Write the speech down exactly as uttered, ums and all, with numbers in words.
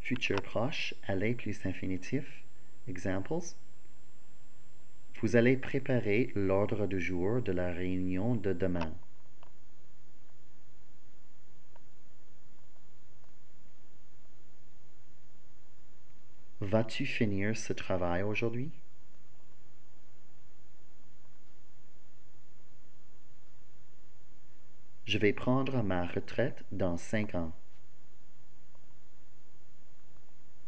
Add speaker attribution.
Speaker 1: Futur proche, aller plus infinitif. Examples. Vous allez préparer l'ordre du jour de la réunion de demain. Vas-tu finir ce travail aujourd'hui? Je vais prendre ma retraite dans cinq ans.